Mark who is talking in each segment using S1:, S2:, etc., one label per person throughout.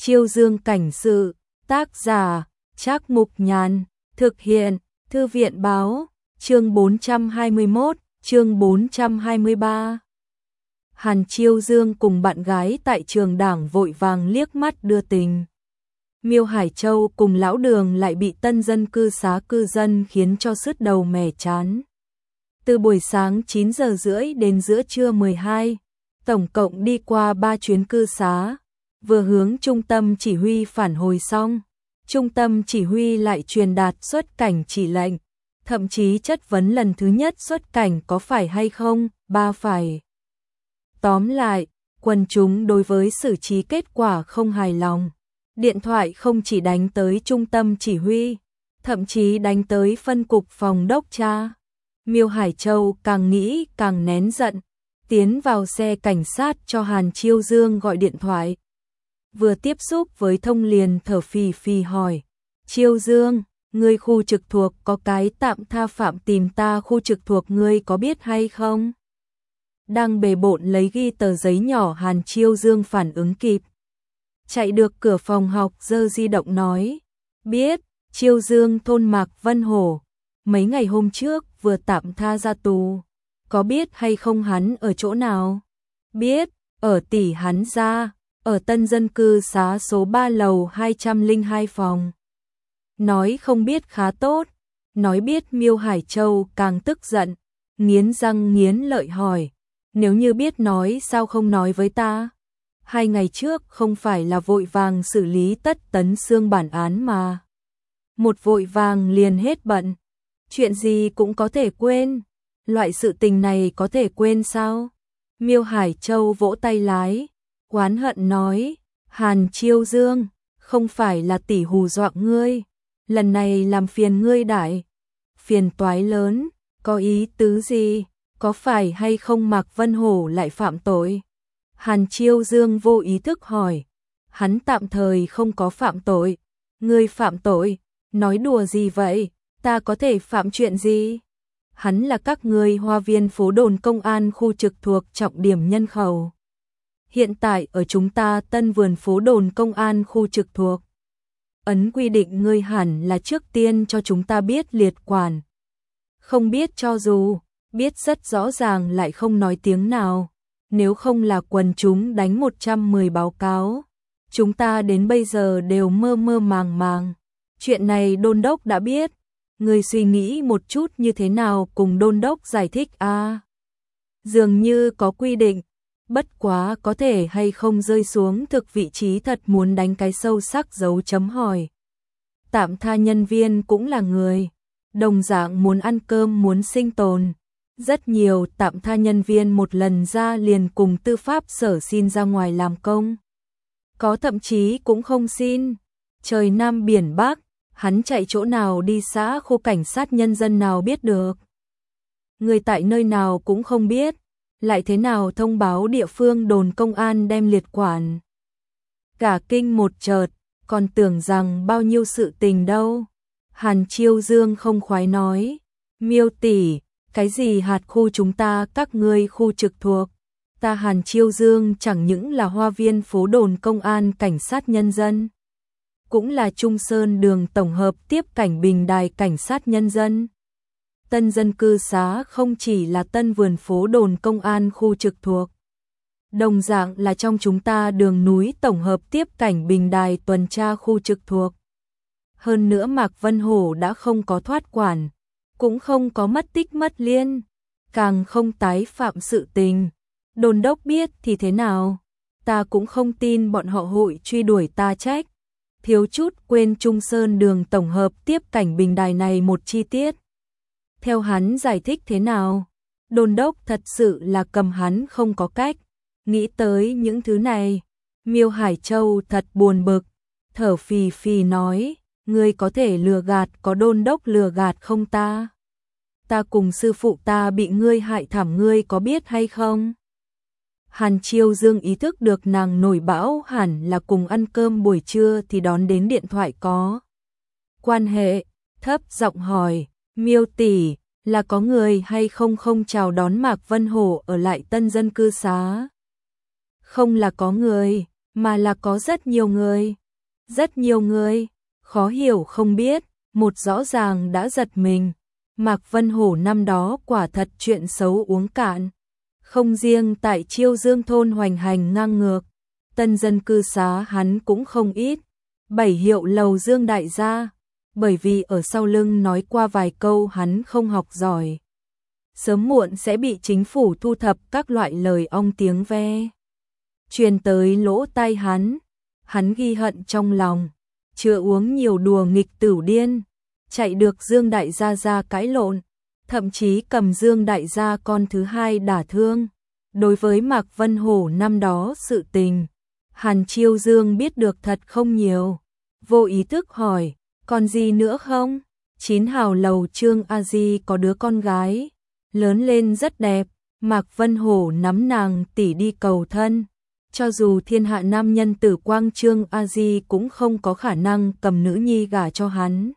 S1: Chiêu Dương cảnh sự, tác giả, Trác Mục Nhàn, thực hiện, Thư viện báo, chương 421, chương 423. Hàn Chiêu Dương cùng bạn gái tại trường đảng vội vàng liếc mắt đưa tình. Miêu Hải Châu cùng lão Đường lại bị tân dân cư xá cư dân khiến cho sứt đầu mẻ chán. Từ buổi sáng 9 giờ rưỡi đến giữa trưa 12, tổng cộng đi qua 3 chuyến cư xá, vừa hướng trung tâm chỉ huy phản hồi xong, trung tâm chỉ huy lại truyền đạt xuất cảnh chỉ lệnh, thậm chí chất vấn lần thứ nhất xuất cảnh có phải hay không, ba phải. Tóm lại, quần chúng đối với xử trí kết quả không hài lòng. Điện thoại không chỉ đánh tới trung tâm chỉ huy, thậm chí đánh tới phân cục phòng đốc tra. Miêu Hải Châu càng nghĩ càng nén giận, tiến vào xe cảnh sát cho Hàn Chiêu Dương gọi điện thoại. Vừa tiếp xúc với thông liền thở phì phì hỏi, Chiêu Dương, ngươi khu trực thuộc có cái tạm tha phạm tìm ta khu trực thuộc ngươi có biết hay không? Đang bề bộn lấy ghi tờ giấy nhỏ Hàn Chiêu Dương phản ứng kịp. Chạy được cửa phòng học giơ di động nói, biết, Chiêu Dương thôn Mạc Vân Hổ, mấy ngày hôm trước vừa tạm tha ra tù, có biết hay không hắn ở chỗ nào? Biết, ở tỷ hắn ra, ở tân dân cư xá số 3 lầu 202 phòng. Nói không biết khá tốt, nói biết Miêu Hải Châu càng tức giận, nghiến răng nghiến lợi hỏi, nếu như biết nói sao không nói với ta? 2 ngày trước không phải là vội vàng xử lý tất tấn xương bản án mà. Một vội vàng liền hết bận, chuyện gì cũng có thể quên, loại sự tình này có thể quên sao? Miêu Hải Châu vỗ tay lái, oán hận nói, Hàn Chiêu Dương, không phải là tỷ hù dọa ngươi, lần này làm phiền ngươi đại, phiền toái lớn, có ý tứ gì, có phải hay không Mạc Vân Hổ lại phạm tội? Hàn Chiêu Dương vô ý thức hỏi, hắn tạm thời không có phạm tội, ngươi phạm tội, nói đùa gì vậy, ta có thể phạm chuyện gì? Hắn là các ngươi Hoa Viên phố đồn công an khu trực thuộc trọng điểm nhân khẩu. Hiện tại ở chúng ta Tân Vườn phố đồn công an khu trực thuộc. Ấn quy định ngươi hẳn là trước tiên cho chúng ta biết liệt quản. Không biết cho dù, biết rất rõ ràng lại không nói tiếng nào. Nếu không là quần chúng đánh 110 báo cáo, chúng ta đến bây giờ đều mơ mơ màng màng. Chuyện này đôn đốc đã biết, người suy nghĩ một chút như thế nào cùng đôn đốc giải thích a? Dường như có quy định, bất quá có thể hay không rơi xuống thực vị trí thật muốn đánh cái sâu sắc dấu chấm hỏi. Tạm tha nhân viên cũng là người, đồng dạng muốn ăn cơm muốn sinh tồn. Rất nhiều tạm tha nhân viên một lần ra liền cùng tư pháp sở xin ra ngoài làm công. Có thậm chí cũng không xin. Trời Nam biển Bắc, hắn chạy chỗ nào đi xã khu cảnh sát nhân dân nào biết được. Người tại nơi nào cũng không biết, lại thế nào thông báo địa phương đồn công an đem liệt quản. Cả kinh một chợt, còn tưởng rằng bao nhiêu sự tình đâu. Hàn Chiêu Dương không khoái nói, Miêu tỷ, cái gì hạt khu chúng ta các ngươi khu trực thuộc, ta Hàn Chiêu Dương chẳng những là Hoa Viên phố đồn công an cảnh sát nhân dân, cũng là Trung Sơn đường tổng hợp tiếp cảnh Bình Đài cảnh sát nhân dân. Tân dân cư xá không chỉ là Tân Vườn phố đồn công an khu trực thuộc, đồng dạng là trong chúng ta đường núi tổng hợp tiếp cảnh Bình Đài tuần tra khu trực thuộc. Hơn nữa Mạc Vân Hổ đã không có thoát quản, cũng không có mất tích mất liên, càng không tái phạm sự tình. Đôn đốc biết thì thế nào? Ta cũng không tin bọn họ hội truy đuổi ta trách. Thiếu chút quên Trung Sơn đường tổng hợp tiếp cảnh Bình Đài này một chi tiết. Theo hắn giải thích thế nào? Đôn đốc thật sự là cầm hắn không có cách. Nghĩ tới những thứ này, Miêu Hải Châu thật buồn bực, thở phì phì nói, ngươi có thể lừa gạt có đôn đốc lừa gạt không ta? Ta cùng sư phụ ta bị ngươi hại thảm ngươi có biết hay không? Hàn Chiêu Dương ý thức được nàng nổi bão hẳn là cùng ăn cơm buổi trưa thì đón đến điện thoại có quan hệ, thấp giọng hỏi, Miêu tỷ, là có người hay không không chào đón Mạc Vân Hổ ở lại tân dân cư xá? Không là có người, mà là có rất nhiều người. Rất nhiều người, khó hiểu không biết, một rõ ràng đã giật mình. Mạc Vân Hổ năm đó quả thật chuyện xấu uống cạn. Không riêng tại Chiêu Dương thôn hoành hành ngang ngược, tân dân cư xá hắn cũng không ít. 7 hiệu lầu Dương đại gia, bởi vì ở sau lưng nói qua vài câu hắn không học giỏi. Sớm muộn sẽ bị chính phủ thu thập các loại lời ong tiếng ve. Truyền tới lỗ tai hắn ghi hận trong lòng, chưa uống nhiều đùa nghịch tửu điên, chạy được Dương đại gia ra cãi lộn, thậm chí cầm Dương đại gia con thứ hai đả thương. Đối với Mạc Vân Hổ năm đó sự tình, Hàn Chiêu Dương biết được thật không nhiều, vô ý thức hỏi, còn gì nữa không? 9 hào lầu Trương A Di có đứa con gái, lớn lên rất đẹp, Mạc Vân Hổ nắm nàng tỉ đi cầu thân. Cho dù thiên hạ nam nhân tử quang Trương A Di cũng không có khả năng cầm nữ nhi gả cho hắn.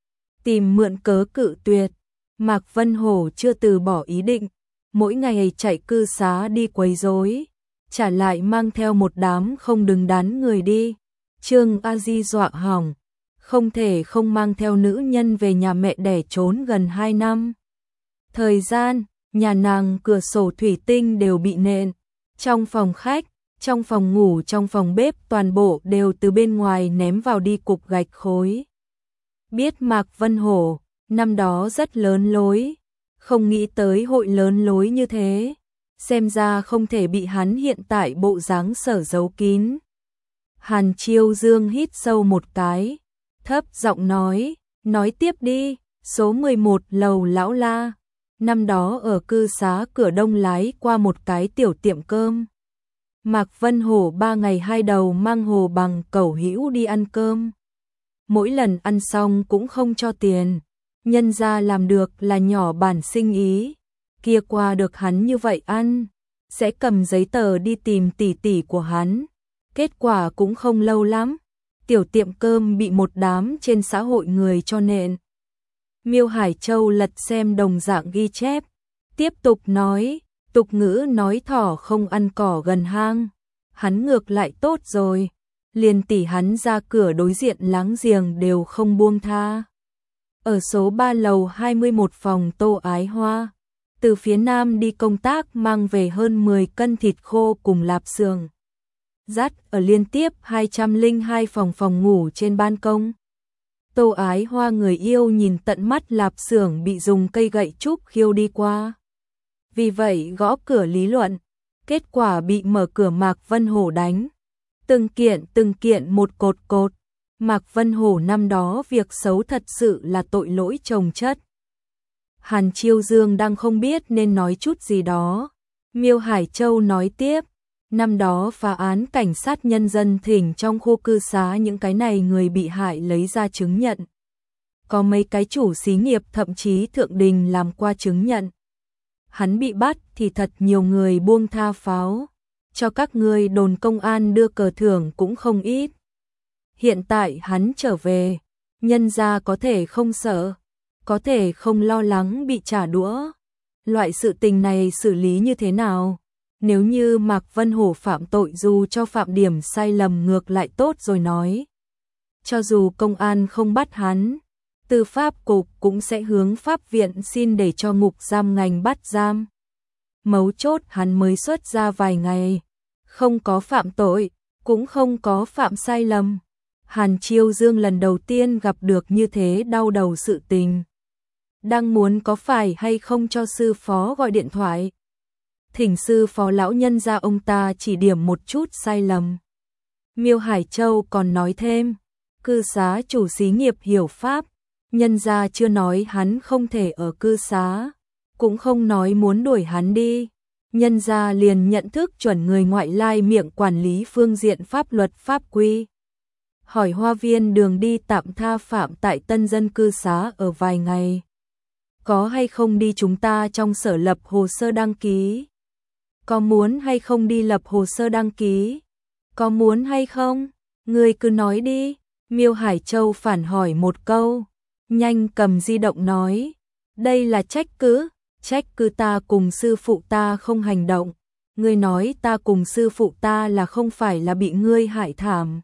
S1: Tìm mượn cớ cự tuyệt, Mạc Vân Hổ chưa từ bỏ ý định, mỗi ngày chạy cư xá đi quấy rối, trả lại mang theo một đám không đứng đắn người đi. Trương A Di dọa hỏng, không thể không mang theo nữ nhân về nhà mẹ đẻ trốn gần 2 năm. Thời gian, nhà nàng cửa sổ thủy tinh đều bị nện, trong phòng khách, trong phòng ngủ, trong phòng bếp toàn bộ đều từ bên ngoài ném vào đi cục gạch khối. Biết Mạc Vân Hổ, năm đó rất lớn lối, không nghĩ tới hội lớn lối như thế, xem ra không thể bị hắn hiện tại bộ dáng sở giấu kín. Hàn Chiêu Dương hít sâu một cái, thấp giọng nói tiếp đi, số 11 lầu Lão La. Năm đó ở cư xá cửa đông lái qua một cái tiểu tiệm cơm. Mạc Vân Hổ 3 ngày 2 đầu mang Hồ Bằng cẩu hữu đi ăn cơm. Mỗi lần ăn xong cũng không cho tiền, nhân ra làm được là nhỏ bản sinh ý, kia qua được hắn như vậy ăn, sẽ cầm giấy tờ đi tìm tỷ tỷ của hắn. Kết quả cũng không lâu lắm, tiểu tiệm cơm bị một đám trên xã hội người cho nện. Miêu Hải Châu lật xem đồng dạng ghi chép, tiếp tục nói, tục ngữ nói thỏ không ăn cỏ gần hang, hắn ngược lại tốt rồi, liền tỷ hắn ra cửa đối diện láng giềng đều không buông tha. Ở số 3 lầu 21 phòng Tô Ái Hoa, từ phía Nam đi công tác mang về hơn 10 cân thịt khô cùng lạp xưởng, dắt ở liên tiếp 202 phòng ngủ trên ban công. Tô Ái Hoa người yêu nhìn tận mắt lạp xưởng bị dùng cây gậy trúc khiêu đi qua. Vì vậy gõ cửa lý luận, kết quả bị mở cửa Mạc Vân Hổ đánh. Từng kiện một cột cột. Mạc Vân Hổ năm đó việc xấu thật sự là tội lỗi chồng chất. Hàn Chiêu Dương đang không biết nên nói chút gì đó. Miêu Hải Châu nói tiếp, năm đó phá án cảnh sát nhân dân thỉnh trong khu cư xá những cái này người bị hại lấy ra chứng nhận. Có mấy cái chủ xí nghiệp thậm chí thượng đình làm qua chứng nhận. Hắn bị bắt thì thật nhiều người buông tha pháo, cho các người đồn công an đưa cờ thưởng cũng không ít. Hiện tại hắn trở về, nhân gia có thể không sợ, có thể không lo lắng bị trả đũa. Loại sự tình này xử lý như thế nào? Nếu như Mạc Vân Hổ phạm tội dù cho phạm điểm sai lầm ngược lại tốt rồi nói. Cho dù công an không bắt hắn, tư pháp cục cũng sẽ hướng pháp viện xin để cho ngục giam ngành bắt giam. Mấu chốt hắn mới xuất ra vài ngày, không có phạm tội, cũng không có phạm sai lầm. Hàn Chiêu Dương lần đầu tiên gặp được như thế đau đầu sự tình. Đang muốn có phải hay không cho sư phó gọi điện thoại. Thỉnh sư phó lão nhân ra ông ta chỉ điểm một chút sai lầm. Miêu Hải Châu còn nói thêm, cư xá chủ xí nghiệp hiểu pháp, nhân ra chưa nói hắn không thể ở cư xá, cũng không nói muốn đuổi hắn đi. Nhân ra liền nhận thức chuẩn người ngoại lai miệng quản lý phương diện pháp luật pháp quy. Hỏi Hoa Viên đường đi tạm tha phạm tại tân dân cư xá ở vài ngày. Có hay không đi chúng ta trong sở lập hồ sơ đăng ký? Có muốn hay không đi lập hồ sơ đăng ký? Có muốn hay không? Người cứ nói đi. Miêu Hải Châu phản hỏi một câu. Nhanh cầm di động nói. Đây là trách cứ ta cùng sư phụ ta không hành động. ngươi nói ta cùng sư phụ ta là không phải là bị ngươi hại thảm.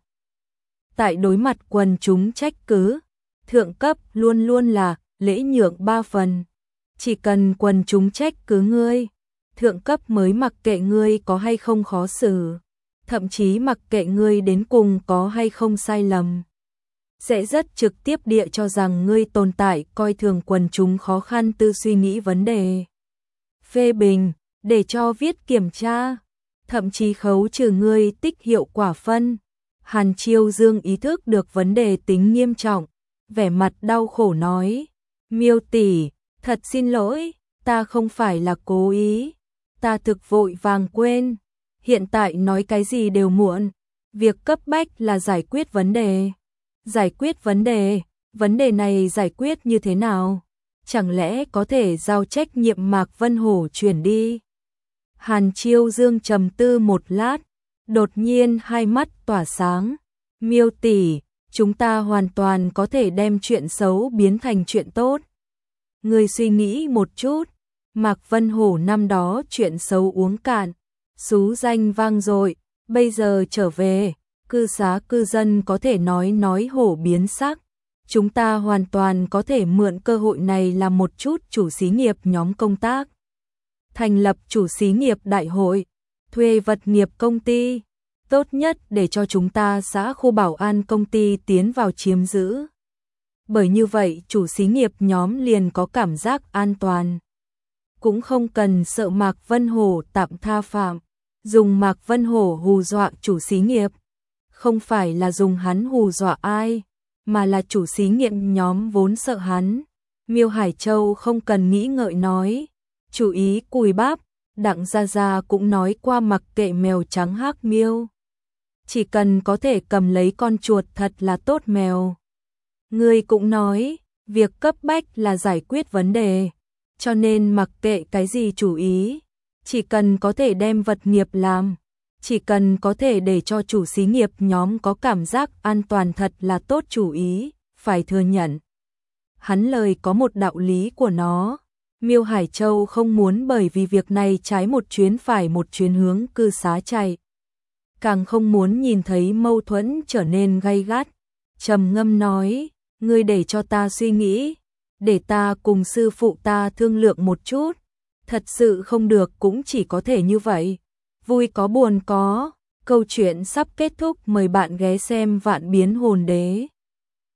S1: Tại đối mặt quần chúng trách cứ, thượng cấp luôn luôn là lễ nhượng 3 phần. Chỉ cần quần chúng trách cứ ngươi, thượng cấp mới mặc kệ ngươi có hay không khó xử, thậm chí mặc kệ ngươi đến cùng có hay không sai lầm. Sẽ rất trực tiếp địa cho rằng ngươi tồn tại coi thường quần chúng khó khăn tư suy nghĩ vấn đề. Phê bình, để cho viết kiểm tra, thậm chí khấu trừ ngươi tích hiệu quả phân. Hàn Chiêu Dương ý thức được vấn đề tính nghiêm trọng, vẻ mặt đau khổ nói, Miêu tỷ, thật xin lỗi, ta không phải là cố ý, ta thực vội vàng quên, hiện tại nói cái gì đều muộn, việc cấp bách là giải quyết vấn đề. Giải quyết vấn đề này giải quyết như thế nào? Chẳng lẽ có thể giao trách nhiệm Mạc Vân Hổ chuyển đi? Hàn Chiêu Dương trầm tư một lát, đột nhiên hai mắt tỏa sáng. Miêu tỷ, chúng ta hoàn toàn có thể đem chuyện xấu biến thành chuyện tốt. Ngươi suy nghĩ một chút, Mạc Vân Hổ năm đó chuyện xấu uống cạn, xú danh vang dội, bây giờ trở về, cư xá cư dân có thể nói hổ biến sắc. Chúng ta hoàn toàn có thể mượn cơ hội này làm một chút chủ xí nghiệp nhóm công tác. Thành lập chủ xí nghiệp đại hội, thuê vật nghiệp công ty, tốt nhất để cho chúng ta xã khu bảo an công ty tiến vào chiếm giữ. Bởi như vậy chủ xí nghiệp nhóm liền có cảm giác an toàn. Cũng không cần sợ Mạc Vân Hổ tạm tha phạm, dùng Mạc Vân Hổ hù dọa chủ xí nghiệp. Không phải là dùng hắn hù dọa ai, mà là chủ xí nghiệp nhóm vốn sợ hắn. Miêu Hải Châu không cần nghĩ ngợi nói, chủ ý cùi bắp, Đặng Gia Gia cũng nói qua mặc kệ mèo trắng hắc miêu. Chỉ cần có thể cầm lấy con chuột thật là tốt mèo. Ngươi cũng nói, việc cấp bách là giải quyết vấn đề, cho nên mặc kệ cái gì chủ ý, chỉ cần có thể đem vật nghiệp làm, chỉ cần có thể để cho chủ xí nghiệp nhóm có cảm giác an toàn thật là tốt chủ ý, phải thừa nhận. Hắn lời có một đạo lý của nó. Miêu Hải Châu không muốn bởi vì việc này trái một chuyến phải một chuyến hướng cư xá chạy. Càng không muốn nhìn thấy mâu thuẫn trở nên gay gắt. Trầm ngâm nói, ngươi để cho ta suy nghĩ, để ta cùng sư phụ ta thương lượng một chút. Thật sự không được cũng chỉ có thể như vậy. Vui có buồn có, câu chuyện sắp kết thúc, mời bạn ghé xem Vạn Biến Hồn Đế.